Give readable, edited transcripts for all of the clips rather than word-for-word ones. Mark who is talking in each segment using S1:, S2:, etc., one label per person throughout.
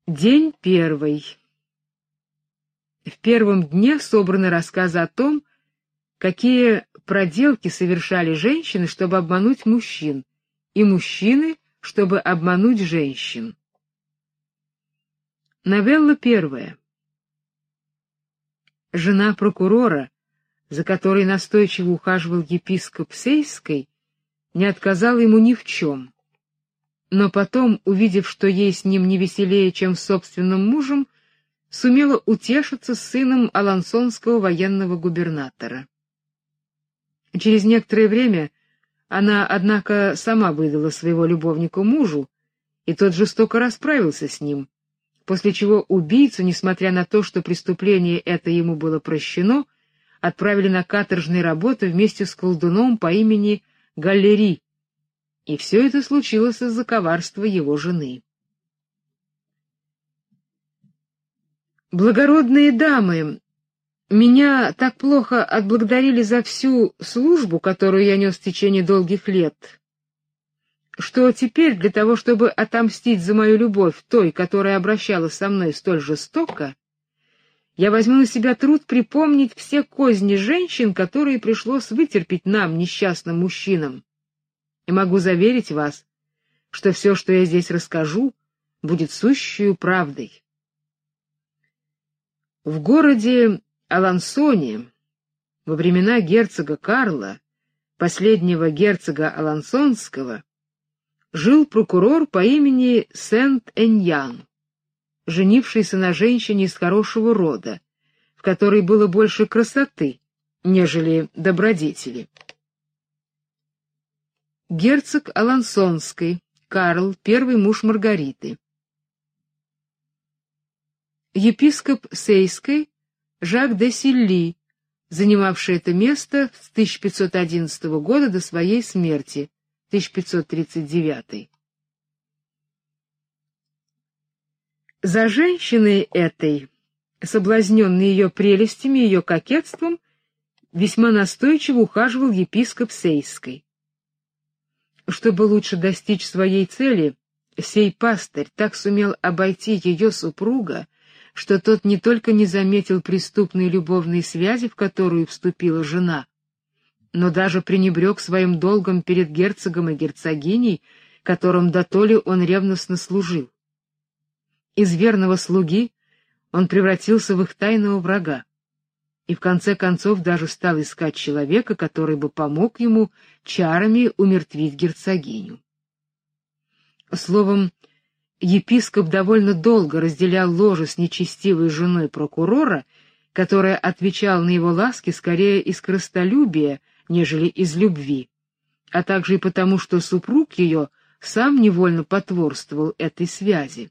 S1: День первый. В первом дне собраны рассказы о том, какие проделки совершали женщины, чтобы обмануть мужчин, и мужчины, чтобы обмануть женщин. Новелла первая. Жена прокурора, за которой настойчиво ухаживал епископ Сейской, не отказала ему ни в чем. Но потом, увидев, что ей с ним не веселее, чем с собственным мужем, сумела утешиться с сыном алансонского военного губернатора. Через некоторое время она, однако, сама выдала своего любовника мужу, и тот жестоко расправился с ним, после чего убийцу, несмотря на то, что преступление это ему было прощено, отправили на каторжные работы вместе с колдуном по имени Галлери. И все это случилось из-за коварства его жены. Благородные дамы, меня так плохо отблагодарили за всю службу, которую я нес в течение долгих лет, что теперь для того, чтобы отомстить за мою любовь той, которая обращалась со мной столь жестоко, я возьму на себя труд припомнить все козни женщин, которые пришлось вытерпеть нам, несчастным мужчинам. И могу заверить вас, что все, что я здесь расскажу, будет сущую правдой. В городе Алансоне во времена герцога Карла, последнего герцога Алансонского, жил прокурор по имени Сент-Эньян, женившийся на женщине из хорошего рода, в которой было больше красоты, нежели добродетели. Герцог Алансонский, Карл, первый муж Маргариты. Епископ Сейской, Жак де Силли, занимавший это место с 1511 года до своей смерти, 1539. За женщиной этой, соблазненный ее прелестями и ее кокетством, весьма настойчиво ухаживал епископ Сейской. Чтобы лучше достичь своей цели, сей пастырь так сумел обойти ее супруга, что тот не только не заметил преступной любовной связи, в которую вступила жена, но даже пренебрег своим долгом перед герцогом и герцогиней, которым дотоле он ревностно служил. Из верного слуги он превратился в их тайного врага, и в конце концов даже стал искать человека, который бы помог ему чарами умертвить герцогиню. Словом, епископ довольно долго разделял ложе с нечестивой женой прокурора, которая отвечала на его ласки скорее из корыстолюбия, нежели из любви, а также и потому, что супруг ее сам невольно потворствовал этой связи.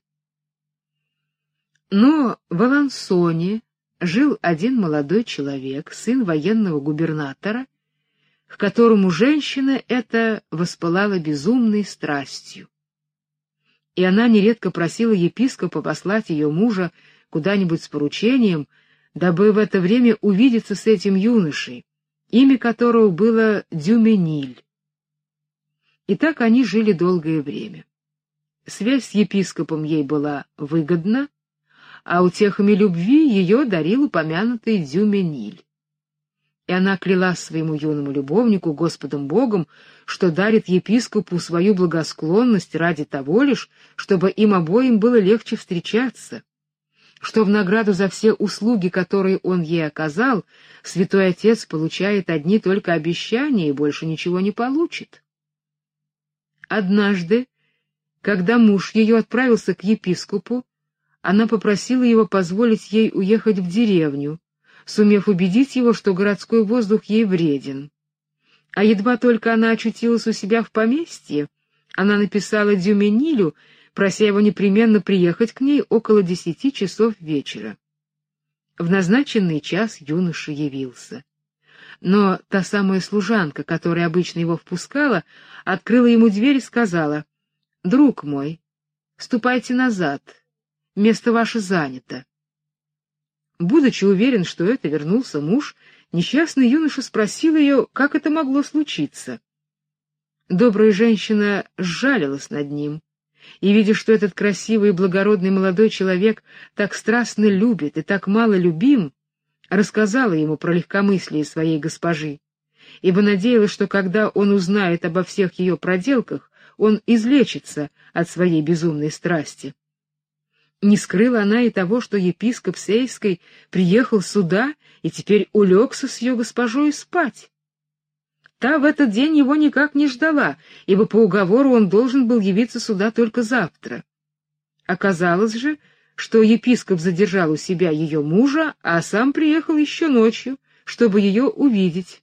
S1: Но в Алансоне жил один молодой человек, сын военного губернатора, к которому женщина эта воспылала безумной страстью. И она нередко просила епископа послать ее мужа куда-нибудь с поручением, дабы в это время увидеться с этим юношей, имя которого было Дюмениль. И так они жили долгое время. Связь с епископом ей была выгодна, а утехами любви ее дарил упомянутый Дюмениль. И она клялась своему юному любовнику Господом Богом, что дарит епископу свою благосклонность ради того лишь, чтобы им обоим было легче встречаться, что в награду за все услуги, которые он ей оказал, святой отец получает одни только обещания и больше ничего не получит. Однажды, когда муж ее отправился к епископу, она попросила его позволить ей уехать в деревню, сумев убедить его, что городской воздух ей вреден. А едва только она очутилась у себя в поместье, она написала Дюменилю, прося его непременно приехать к ней около 10 часов вечера. В назначенный час юноша явился. Но та самая служанка, которая обычно его впускала, открыла ему дверь и сказала: «Друг мой, ступайте назад, место ваше занято». Будучи уверен, что это вернулся муж, несчастный юноша спросил ее, как это могло случиться. Добрая женщина сжалилась над ним и, видя, что этот красивый и благородный молодой человек так страстно любит и так мало любим, рассказала ему про легкомыслие своей госпожи, ибо надеялась, что когда он узнает обо всех ее проделках, он излечится от своей безумной страсти. Не скрыла она и того, что епископ Сейской приехал сюда и теперь улегся с ее госпожой спать. Та в этот день его никак не ждала, ибо по уговору он должен был явиться сюда только завтра. Оказалось же, что епископ задержал у себя ее мужа, а сам приехал еще ночью, чтобы ее увидеть.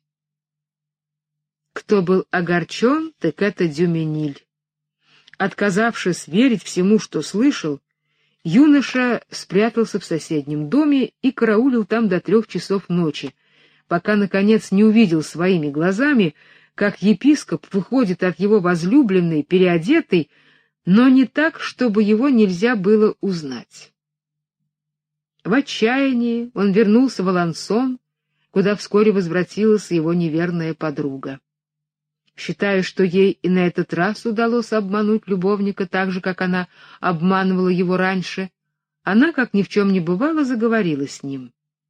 S1: Кто был огорчен, так это Дюмениль. Отказавшись верить всему, что слышал, юноша спрятался в соседнем доме и караулил там до 3 часов ночи, пока, наконец, не увидел своими глазами, как епископ выходит от его возлюбленной, переодетый, но не так, чтобы его нельзя было узнать. В отчаянии он вернулся в Алансон, куда вскоре возвратилась его неверная подруга. Считая, что ей и на этот раз удалось обмануть любовника так же, как она обманывала его раньше, она, как ни в чем не бывало, заговорила с ним.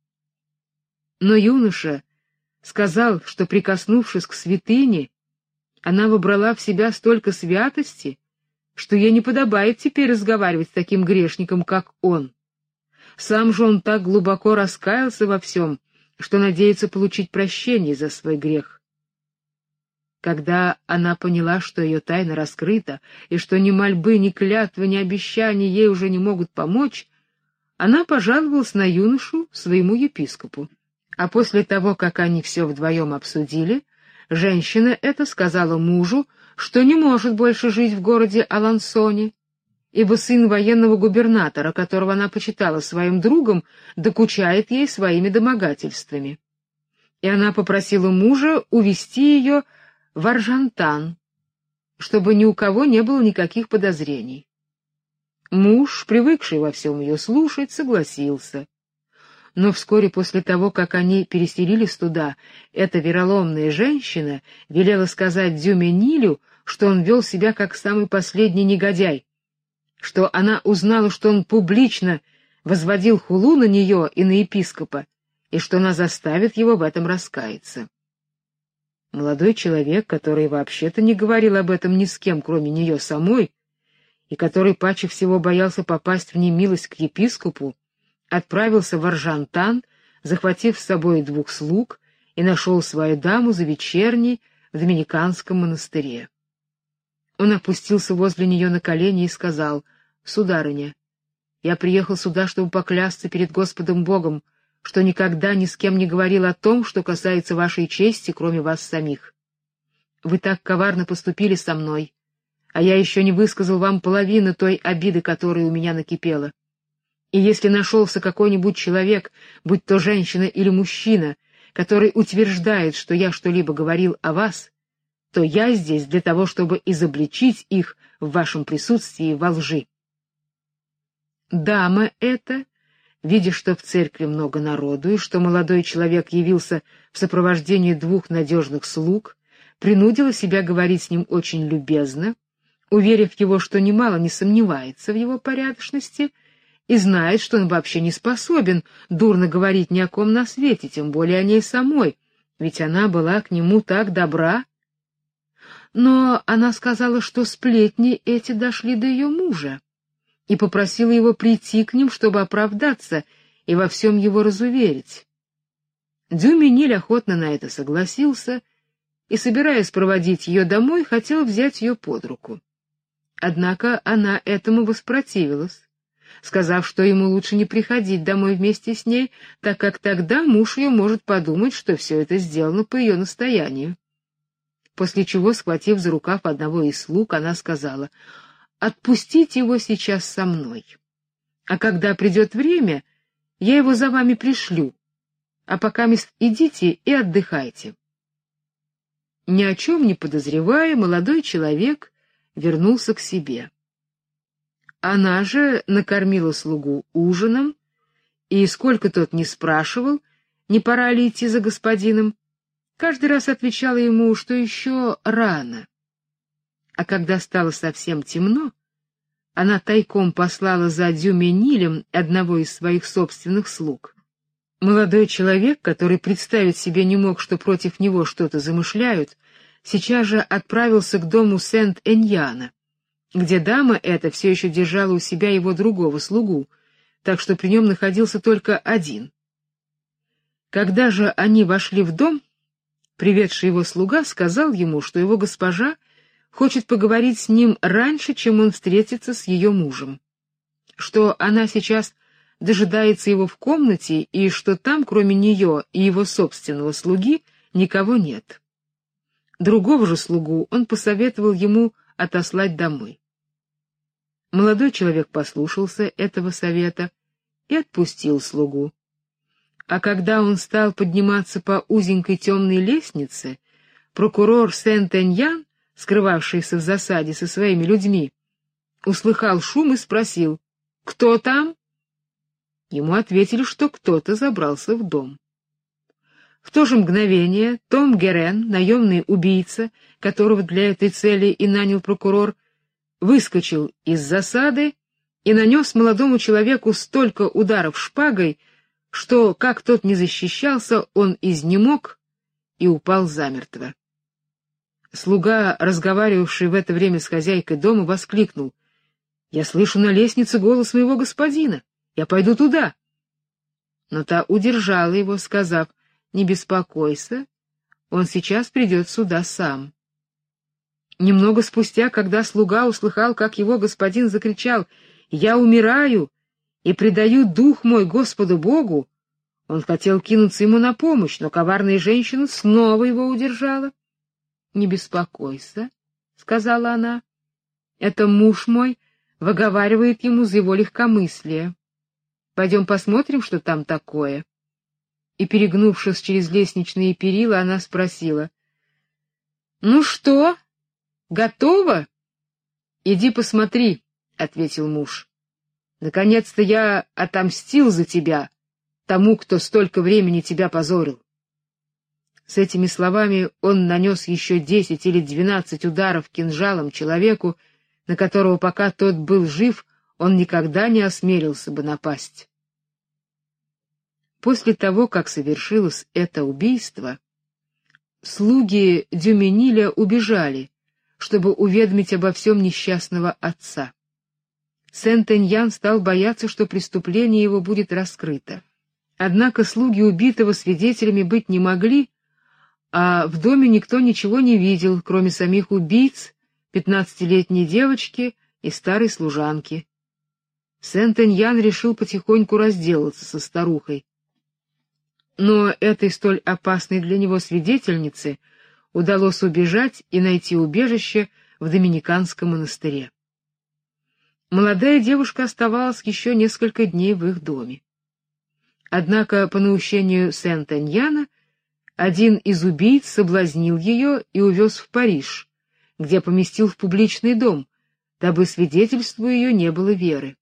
S1: Но юноша сказал, что, прикоснувшись к святыне, она вобрала в себя столько святости, что ей не подобает теперь разговаривать с таким грешником, как он. Сам же он так глубоко раскаялся во всем, что надеется получить прощение за свой грех. Когда она поняла, что ее тайна раскрыта, и что ни мольбы, ни клятвы, ни обещания ей уже не могут помочь, она пожаловалась на юношу своему епископу. А после того, как они все вдвоем обсудили, женщина эта сказала мужу, что не может больше жить в городе Алансоне, ибо сын военного губернатора, которого она почитала своим другом, докучает ей своими домогательствами. И она попросила мужа увезти ее в Аржантан, чтобы ни у кого не было никаких подозрений. Муж, привыкший во всем ее слушать, согласился. Но вскоре после того, как они переселились туда, эта вероломная женщина велела сказать Дюменилю, что он вел себя как самый последний негодяй, что она узнала, что он публично возводил хулу на нее и на епископа, и что она заставит его в этом раскаяться. Молодой человек, который вообще-то не говорил об этом ни с кем, кроме нее самой, и который паче всего боялся попасть в немилость к епископу, отправился в Аржантан, захватив с собой 2 слуг, и нашел свою даму за вечерней в доминиканском монастыре. Он опустился возле нее на колени и сказал: «Сударыня, я приехал сюда, чтобы поклясться перед Господом Богом, что никогда ни с кем не говорил о том, что касается вашей чести, кроме вас самих. Вы так коварно поступили со мной, а я еще не высказал вам половины той обиды, которая у меня накипела. И если нашелся какой-нибудь человек, будь то женщина или мужчина, который утверждает, что я что-либо говорил о вас, то я здесь для того, чтобы изобличить их в вашем присутствии во лжи». Дама эта, видя, что в церкви много народу и что молодой человек явился в сопровождении 2 надежных слуг, принудила себя говорить с ним очень любезно, уверив его, что немало не сомневается в его порядочности и знает, что он вообще не способен дурно говорить ни о ком на свете, тем более о ней самой, ведь она была к нему так добра. Но она сказала, что сплетни эти дошли до ее мужа, и попросила его прийти к ним, чтобы оправдаться и во всем его разуверить. Дюмениль охотно на это согласился и, собираясь проводить ее домой, хотел взять ее под руку. Однако она этому воспротивилась, сказав, что ему лучше не приходить домой вместе с ней, так как тогда муж ее может подумать, что все это сделано по ее настоянию. После чего, схватив за рукав одного из слуг, она сказала: «Отпустите его сейчас со мной, а когда придет время, я его за вами пришлю, а пока идите и отдыхайте». Ни о чем не подозревая, молодой человек вернулся к себе. Она же накормила слугу ужином, и сколько тот ни спрашивал, не пора ли идти за господином, каждый раз отвечала ему, что еще рано. А когда стало совсем темно, она тайком послала за Дюменилем одного из своих собственных слуг. Молодой человек, который представить себе не мог, что против него что-то замышляют, сейчас же отправился к дому Сент-Эньяна, где дама эта все еще держала у себя его другого слугу, так что при нем находился только один. Когда же они вошли в дом, приведший его слуга сказал ему, что его госпожа хочет поговорить с ним раньше, чем он встретится с ее мужем, что она сейчас дожидается его в комнате и что там, кроме нее и его собственного слуги, никого нет. Другого же слугу он посоветовал ему отослать домой. Молодой человек послушался этого совета и отпустил слугу. А когда он стал подниматься по узенькой темной лестнице, прокурор Сент-Эньян, скрывавшийся в засаде со своими людьми, услыхал шум и спросил: «Кто там?» Ему ответили, что кто-то забрался в дом. В то же мгновение Том Герен, наемный убийца, которого для этой цели и нанял прокурор, выскочил из засады и нанес молодому человеку столько ударов шпагой, что, как тот не защищался, он изнемог и упал замертво. Слуга, разговаривавший в это время с хозяйкой дома, воскликнул: «Я слышу на лестнице голос моего господина. Я пойду туда». Но та удержала его, сказав: «Не беспокойся, он сейчас придет сюда сам». Немного спустя, когда слуга услыхал, как его господин закричал: «Я умираю и предаю дух мой Господу Богу», он хотел кинуться ему на помощь, но коварная женщина снова его удержала. «Не беспокойся», — сказала она, — «это муж мой выговаривает ему за его легкомыслие. Пойдем посмотрим, что там такое». И, перегнувшись через лестничные перила, она спросила: «Ну что, готово?» «Иди посмотри», — ответил муж. «Наконец-то я отомстил за тебя, тому, кто столько времени тебя позорил». С этими словами он нанес еще 10 или 12 ударов кинжалом человеку, на которого, пока тот был жив, он никогда не осмелился бы напасть. После того, как совершилось это убийство, слуги Дюмениля убежали, чтобы уведомить обо всем несчастного отца. Сент-Эньян стал бояться, что преступление его будет раскрыто. Однако слуги убитого свидетелями быть не могли, а в доме никто ничего не видел, кроме самих убийц, 15-летней девочки и старой служанки. Сент-Эньян решил потихоньку разделаться со старухой. Но этой столь опасной для него свидетельнице удалось убежать и найти убежище в доминиканском монастыре. Молодая девушка оставалась еще несколько дней в их доме. Однако по наущению Сент-Эньяна один из убийц соблазнил ее и увез в Париж, где поместил в публичный дом, дабы свидетельству ее не было веры.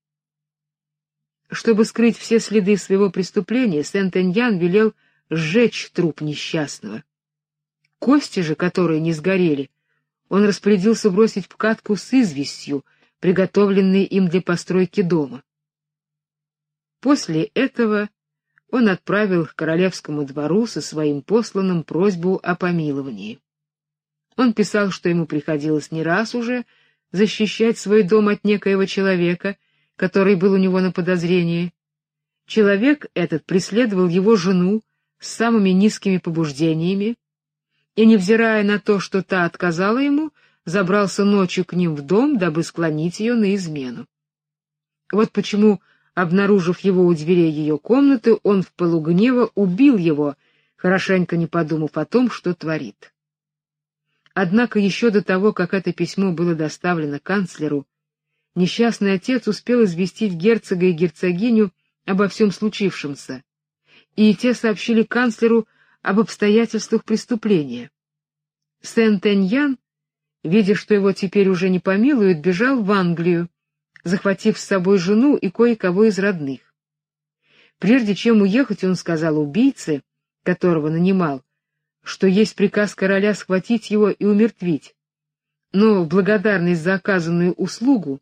S1: Чтобы скрыть все следы своего преступления, Сент-Эньян велел сжечь труп несчастного. Кости же, которые не сгорели, он распорядился бросить в катку с известью, приготовленной им для постройки дома. После этого он отправил к королевскому двору со своим посланным просьбу о помиловании. Он писал, что ему приходилось не раз уже защищать свой дом от некоего человека, который был у него на подозрении. Человек этот преследовал его жену с самыми низкими побуждениями, и, невзирая на то, что та отказала ему, забрался ночью к ним в дом, дабы склонить ее на измену. Вот почему, обнаружив его у дверей ее комнаты, он в пылу гнева убил его, хорошенько не подумав о том, что творит. Однако еще до того, как это письмо было доставлено канцлеру, несчастный отец успел известить герцога и герцогиню обо всем случившемся, и те сообщили канцлеру об обстоятельствах преступления. Сент-Эньян, видя, что его теперь уже не помилуют, бежал в Англию, захватив с собой жену и кое-кого из родных. Прежде чем уехать, он сказал убийце, которого нанимал, что есть приказ короля схватить его и умертвить. Но в благодарность за оказанную услугу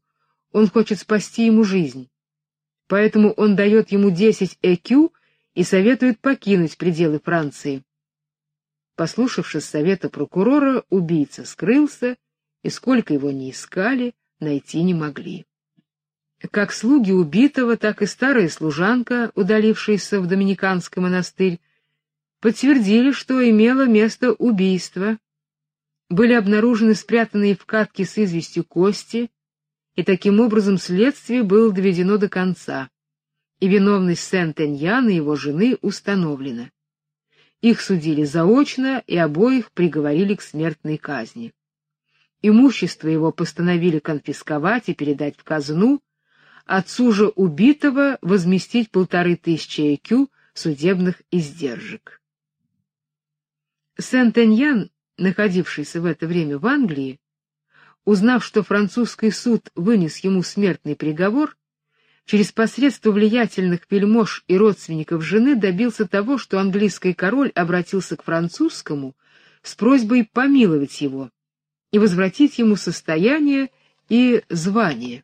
S1: Он хочет спасти ему жизнь. Поэтому он дает ему 10 ЭКЮ и советует покинуть пределы Франции. Послушавшись совета прокурора, убийца скрылся, и сколько его ни искали, найти не могли. Как слуги убитого, так и старая служанка, удалившаяся в доминиканский монастырь, подтвердили, что имело место убийство. Были обнаружены спрятанные в катке с известью кости, и таким образом следствие было доведено до конца, и виновность Сент-Эньяна и его жены установлена. Их судили заочно и обоих приговорили к смертной казни. Имущество его постановили конфисковать и передать в казну, отцу же убитого возместить 1500 ЭКЮ судебных издержек. Сент-Эньян, находившийся в это время в Англии, узнав, что французский суд вынес ему смертный приговор, через посредство влиятельных вельмож и родственников жены добился того, что английский король обратился к французскому с просьбой помиловать его и возвратить ему состояние и звание.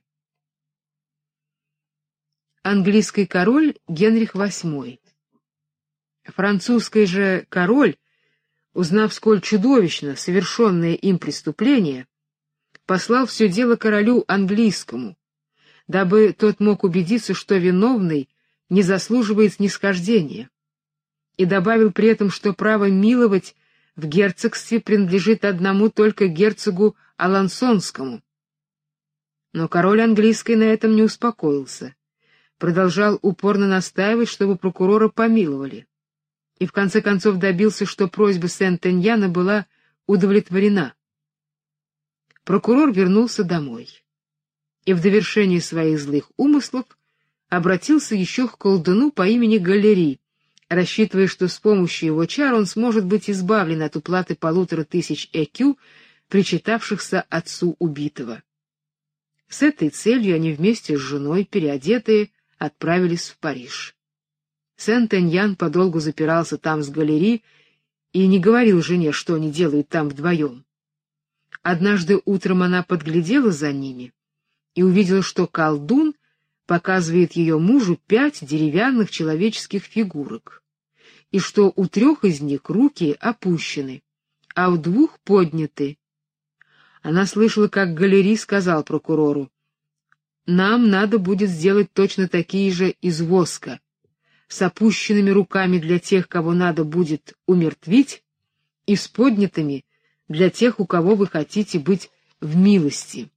S1: Английский король Генрих VIII. Французский же король, узнав, сколь чудовищно совершенное им преступление, послал все дело королю английскому, дабы тот мог убедиться, что виновный не заслуживает снисхождения, и добавил при этом, что право миловать в герцогстве принадлежит одному только герцогу Алансонскому. Но король английский на этом не успокоился, продолжал упорно настаивать, чтобы прокурора помиловали, и в конце концов добился, что просьба Сент-Эньяна была удовлетворена. Прокурор вернулся домой и в довершение своих злых умыслов обратился еще к колдуну по имени Галлери, рассчитывая, что с помощью его чар он сможет быть избавлен от уплаты 1500 ЭКЮ, причитавшихся отцу убитого. С этой целью они вместе с женой, переодетые, отправились в Париж. Сент-Эньян подолгу запирался там с Галлери и не говорил жене, что они делают там вдвоем. Однажды утром она подглядела за ними и увидела, что колдун показывает ее мужу 5 деревянных человеческих фигурок, и что у 3 из них руки опущены, а у 2 подняты. Она слышала, как Галлери сказал прокурору: «Нам надо будет сделать точно такие же из воска, с опущенными руками для тех, кого надо будет умертвить, и с поднятыми для тех, у кого вы хотите быть в милости».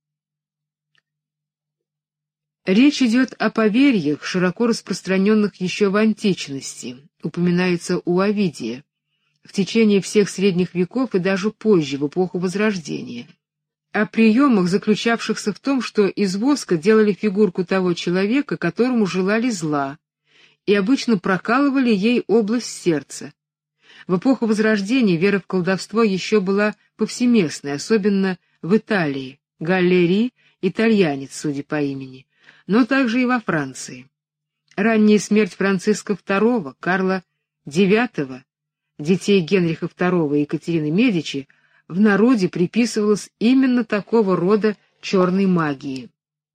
S1: Речь идет о поверьях, широко распространенных еще в античности, упоминается у Овидия, в течение всех средних веков и даже позже, в эпоху Возрождения, о приемах, заключавшихся в том, что из воска делали фигурку того человека, которому желали зла, и обычно прокалывали ей область сердца. В эпоху Возрождения вера в колдовство еще была повсеместной, особенно в Италии, Галлери — итальянец, судя по имени, но также и во Франции. Ранняя смерть Франциска II, Карла IX, детей Генриха II и Екатерины Медичи, в народе приписывалась именно такого рода черной магии.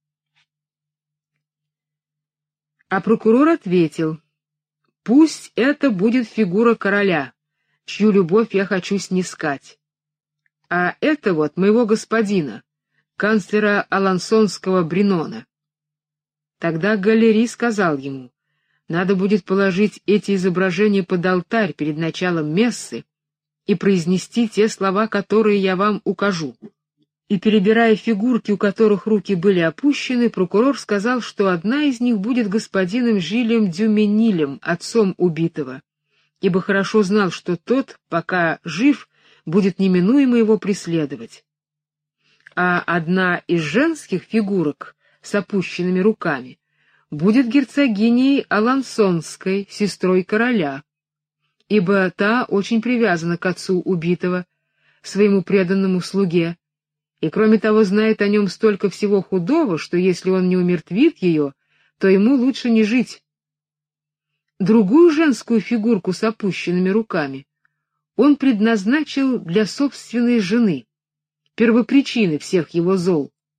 S1: А прокурор ответил: «Пусть это будет фигура короля, чью любовь я хочу снискать. А это вот моего господина, канцлера алансонского Бринона». Тогда Галлери сказал ему: «Надо будет положить эти изображения под алтарь перед началом мессы и произнести те слова, которые я вам укажу». И, перебирая фигурки, у которых руки были опущены, прокурор сказал, что одна из них будет господином Жилем Дюменилем, отцом убитого, ибо хорошо знал, что тот, пока жив, будет неминуемо его преследовать. А одна из женских фигурок с опущенными руками будет герцогиней Алансонской, сестрой короля, ибо та очень привязана к отцу убитого, своему преданному слуге, и кроме того знает о нем столько всего худого, что если он не умертвит ее, то ему лучше не жить. Другую женскую фигурку с опущенными руками он предназначил для собственной жены, первопричины всех его зол,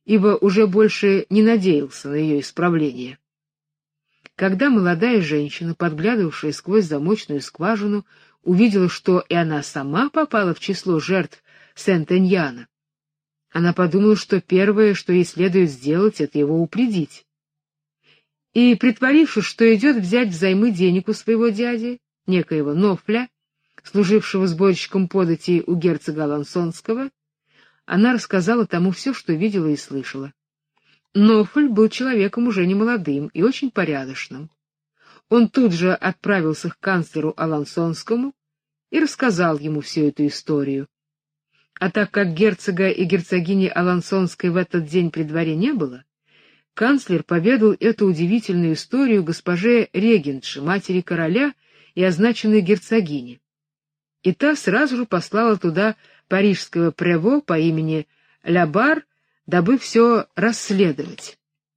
S1: ибо уже больше не надеялся на ее исправление. Когда молодая женщина, подглядывавшая сквозь замочную скважину, увидела, что и она сама попала в число жертв Сент-Эньяна, она подумала, что первое, что ей следует сделать, это его упредить. И, притворившись, что идет взять взаймы денег у своего дяди, некоего Нофля, служившего сборщиком податей у герцога Алансонского, она рассказала тому все, что видела и слышала. Нофль был человеком уже немолодым и очень порядочным. Он тут же отправился к канцлеру Алансонскому и рассказал ему всю эту историю. А так как герцога и герцогини Алансонской в этот день при дворе не было, канцлер поведал эту удивительную историю госпоже регентше, матери короля и означенной герцогине. И та сразу же послала туда парижского прево по имени Лябар, дабы все расследовать.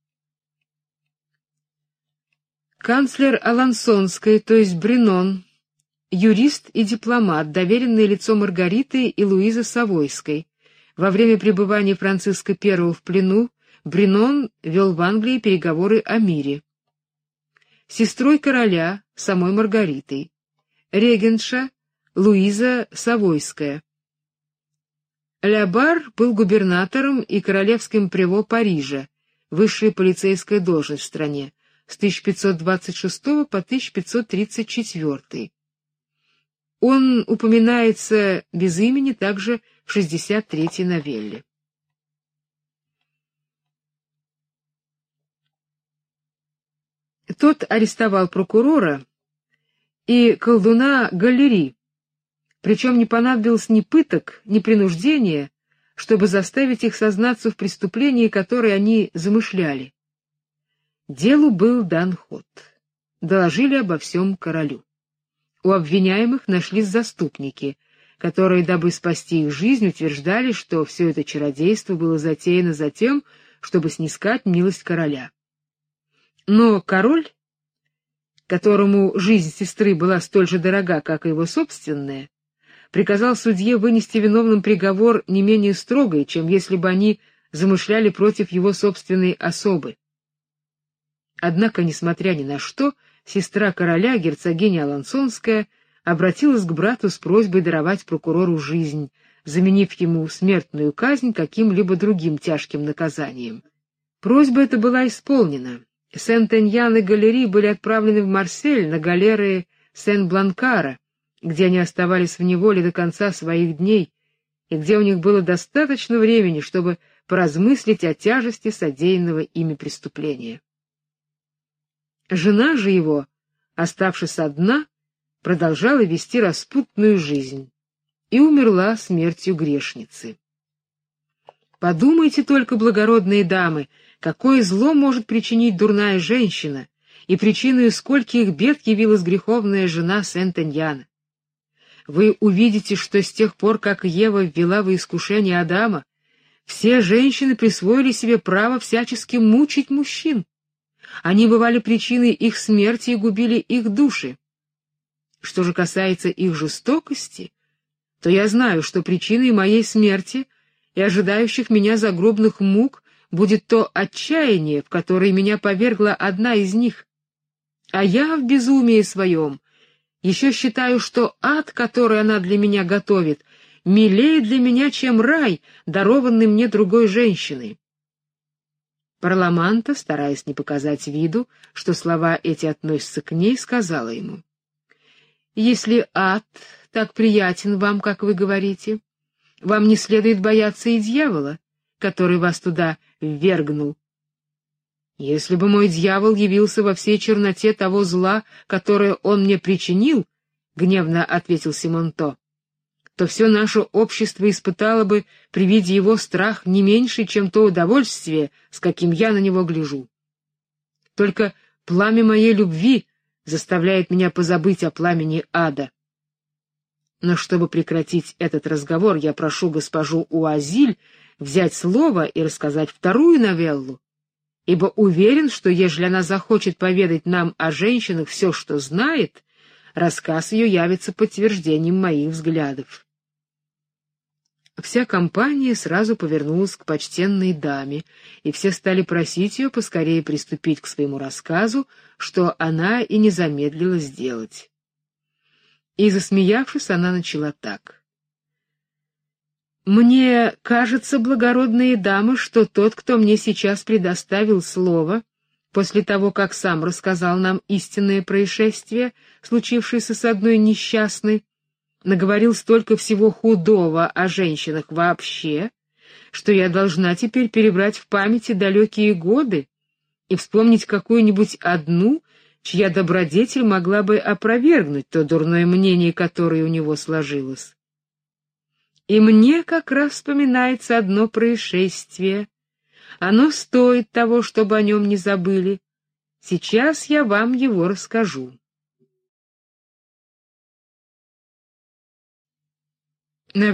S1: Канцлер Алансонской, то есть Бренон, юрист и дипломат, доверенное лицо Маргариты и Луизы Савойской. Во время пребывания Франциска I в плену Бренон вел в Англии переговоры о мире. Сестрой короля, самой Маргаритой. Регентша Луиза Савойская. Лябар был губернатором и королевским прево Парижа, высшая полицейская должность в стране, с 1526 по 1534. Он упоминается без имени также в 63-й новелле. Тот арестовал прокурора и колдуна Галлери, причем не понадобилось ни пыток, ни принуждения, чтобы заставить их сознаться в преступлении, которое они замышляли. Делу был дан ход. Доложили обо всем королю. У обвиняемых нашлись заступники, которые, дабы спасти их жизнь, утверждали, что все это чародейство было затеяно затем, чтобы снискать милость короля. Но король, которому жизнь сестры была столь же дорога, как и его собственная, приказал судье вынести виновным приговор не менее строгий, чем если бы они замышляли против его собственной особы. Однако, несмотря ни на что, сестра короля, герцогиня Алансонская, обратилась к брату с просьбой даровать прокурору жизнь, заменив ему смертную казнь каким-либо другим тяжким наказанием. Просьба эта была исполнена. Сент-Эньян и Галлери были отправлены в Марсель на галеры Сен-Бланкара, где они оставались в неволе до конца своих дней, и где у них было достаточно времени, чтобы поразмыслить о тяжести содеянного ими преступления. Жена же его, оставшись одна, продолжала вести распутную жизнь и умерла смертью грешницы. Подумайте только, благородные дамы, какое зло может причинить дурная женщина, и причиной скольких бед явилась греховная жена Сент-Эньяна. Вы увидите, что с тех пор, как Ева ввела во искушение Адама, все женщины присвоили себе право всячески мучить мужчин. Они бывали причиной их смерти и губили их души. Что же касается их жестокости, то я знаю, что причиной моей смерти и ожидающих меня загробных мук будет то отчаяние, в которое меня повергла одна из них. А я в безумии своем еще считаю, что ад, который она для меня готовит, милее для меня, чем рай, дарованный мне другой женщиной. Парламанта, стараясь не показать виду, что слова эти относятся к ней, сказала ему: «Если ад так приятен вам, как вы говорите, вам не следует бояться и дьявола, который вас туда ввергнул. Если бы мой дьявол явился во всей черноте того зла, которое он мне причинил, — гневно ответил Симонто, — то все наше общество испытало бы при виде его страх не меньше, чем то удовольствие, с каким я на него гляжу. Только пламя моей любви заставляет меня позабыть о пламени ада. Но чтобы прекратить этот разговор, я прошу госпожу Уазиль взять слово и рассказать вторую новеллу, ибо уверен, что ежели она захочет поведать нам о женщинах все, что знает, рассказ ее явится подтверждением моих взглядов». Вся компания сразу повернулась к почтенной даме, и все стали просить ее поскорее приступить к своему рассказу, что она и не замедлила сделать. И, засмеявшись, она начала так. «Мне кажется, благородные дамы, что тот, кто мне сейчас предоставил слово, после того, как сам рассказал нам истинное происшествие, случившееся с одной несчастной, наговорил столько всего худого о женщинах вообще, что я должна теперь перебрать в памяти далекие годы и вспомнить какую-нибудь одну, чья добродетель могла бы опровергнуть то дурное мнение, которое у него сложилось. И мне как раз вспоминается одно происшествие. Оно стоит того, чтобы о нем не забыли. Сейчас я вам его расскажу.